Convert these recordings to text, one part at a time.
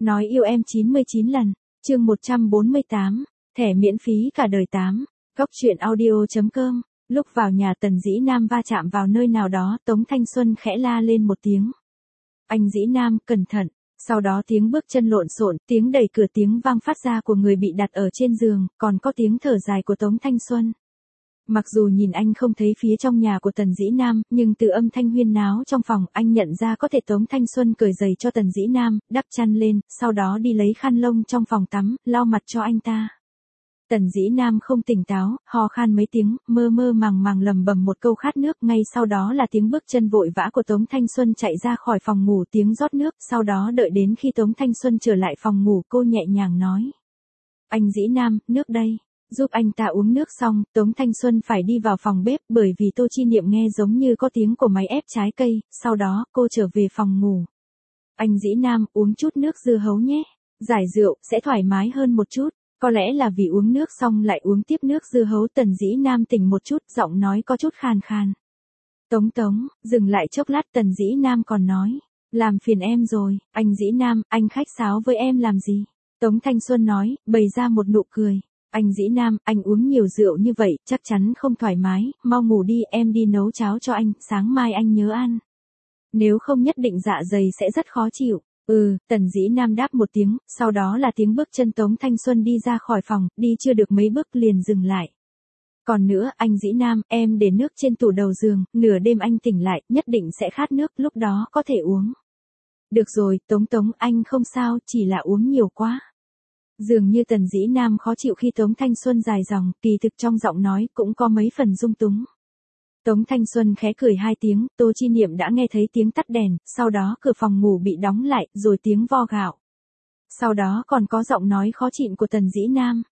Nói yêu em 99 lần, chương 148, thẻ miễn phí cả đời 8, góc truyện audio.com. Lúc vào nhà Tần Dĩ Nam va chạm vào nơi nào đó, Tống Thanh Xuân khẽ la lên một tiếng. Anh Dĩ Nam, cẩn thận. Sau đó tiếng bước chân lộn xộn, tiếng đẩy cửa, tiếng vang phát ra của người bị đặt ở trên giường, còn có tiếng thở dài của Tống Thanh Xuân. Mặc dù nhìn anh không thấy phía trong nhà của Tần Dĩ Nam, nhưng từ âm thanh huyên náo trong phòng, anh nhận ra có thể Tống Thanh Xuân cởi giày cho Tần Dĩ Nam, đắp chăn lên, sau đó đi lấy khăn lông trong phòng tắm, lau mặt cho anh ta. Tần Dĩ Nam không tỉnh táo, ho khan mấy tiếng, mơ mơ màng màng lẩm bẩm một câu khát nước, ngay sau đó là tiếng bước chân vội vã của Tống Thanh Xuân chạy ra khỏi phòng ngủ, tiếng rót nước, sau đó đợi đến khi Tống Thanh Xuân trở lại phòng ngủ, cô nhẹ nhàng nói. Anh Dĩ Nam, nước đây. Giúp anh ta uống nước xong, Tống Thanh Xuân phải đi vào phòng bếp bởi vì Tô Chi Niệm nghe giống như có tiếng của máy ép trái cây, sau đó cô trở về phòng ngủ. Anh Dĩ Nam, uống chút nước dưa hấu nhé. Giải rượu, sẽ thoải mái hơn một chút. Có lẽ là vì uống nước xong lại uống tiếp nước dưa hấu, Tần Dĩ Nam tỉnh một chút, giọng nói có chút khàn khàn. Tống, dừng lại chốc lát, Tần Dĩ Nam còn nói. Làm phiền em rồi, anh Dĩ Nam, anh khách sáo với em làm gì? Tống Thanh Xuân nói, bày ra một nụ cười. Anh Dĩ Nam, anh uống nhiều rượu như vậy, chắc chắn không thoải mái, mau ngủ đi, em đi nấu cháo cho anh, sáng mai anh nhớ ăn. Nếu không nhất định dạ dày sẽ rất khó chịu. Tần Dĩ Nam đáp một tiếng, sau đó là tiếng bước chân Tống Thanh Xuân đi ra khỏi phòng, đi chưa được mấy bước liền dừng lại. Còn nữa, anh Dĩ Nam, em để nước trên tủ đầu giường, nửa đêm anh tỉnh lại, nhất định sẽ khát nước, lúc đó có thể uống. Được rồi, Tống, anh không sao, chỉ là uống nhiều quá. Dường như Tần Dĩ Nam khó chịu khi Tống Thanh Xuân dài dòng, kỳ thực trong giọng nói cũng có mấy phần dung túng. Tống Thanh Xuân khẽ cười hai tiếng, Tô Chi Niệm đã nghe thấy tiếng tắt đèn, sau đó cửa phòng ngủ bị đóng lại, rồi tiếng vo gạo. Sau đó còn có giọng nói khó nhịn của Tần Dĩ Nam.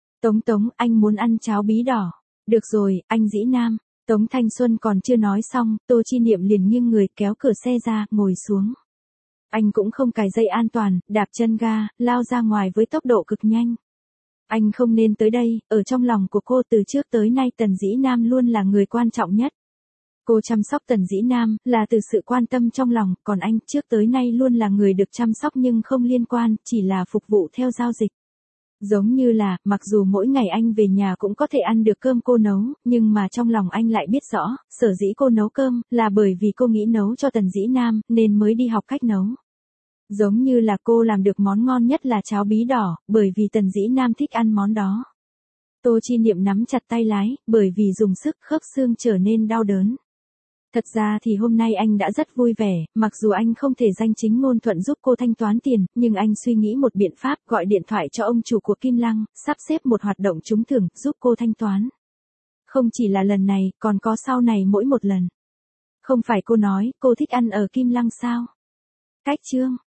Tống, anh muốn ăn cháo bí đỏ. Được rồi, anh Dĩ Nam. Tống Thanh Xuân còn chưa nói xong, Tô Chi Niệm liền nghiêng người kéo cửa xe ra, ngồi xuống. Anh cũng không cài dây an toàn, đạp chân ga, lao ra ngoài với tốc độ cực nhanh. Anh không nên tới đây, ở trong lòng của cô từ trước tới nay Tần Dĩ Nam luôn là người quan trọng nhất. Cô chăm sóc Tần Dĩ Nam, là từ sự quan tâm trong lòng, còn anh trước tới nay luôn là người được chăm sóc nhưng không liên quan, chỉ là phục vụ theo giao dịch. Giống như là, mặc dù mỗi ngày anh về nhà cũng có thể ăn được cơm cô nấu, nhưng mà trong lòng anh lại biết rõ, sở dĩ cô nấu cơm, là bởi vì cô nghĩ nấu cho Tần Dĩ Nam, nên mới đi học cách nấu. Giống như là cô làm được món ngon nhất là cháo bí đỏ, bởi vì Tần Dĩ Nam thích ăn món đó. Tô Chi Niệm nắm chặt tay lái, bởi vì dùng sức khớp xương trở nên đau đớn. Thật ra thì hôm nay anh đã rất vui vẻ, mặc dù anh không thể danh chính ngôn thuận giúp cô thanh toán tiền, nhưng anh suy nghĩ một biện pháp, gọi điện thoại cho ông chủ của Kim Lăng, sắp xếp một hoạt động trúng thưởng, giúp cô thanh toán. Không chỉ là lần này, còn có sau này mỗi một lần. Không phải cô nói, cô thích ăn ở Kim Lăng sao? Cách chương.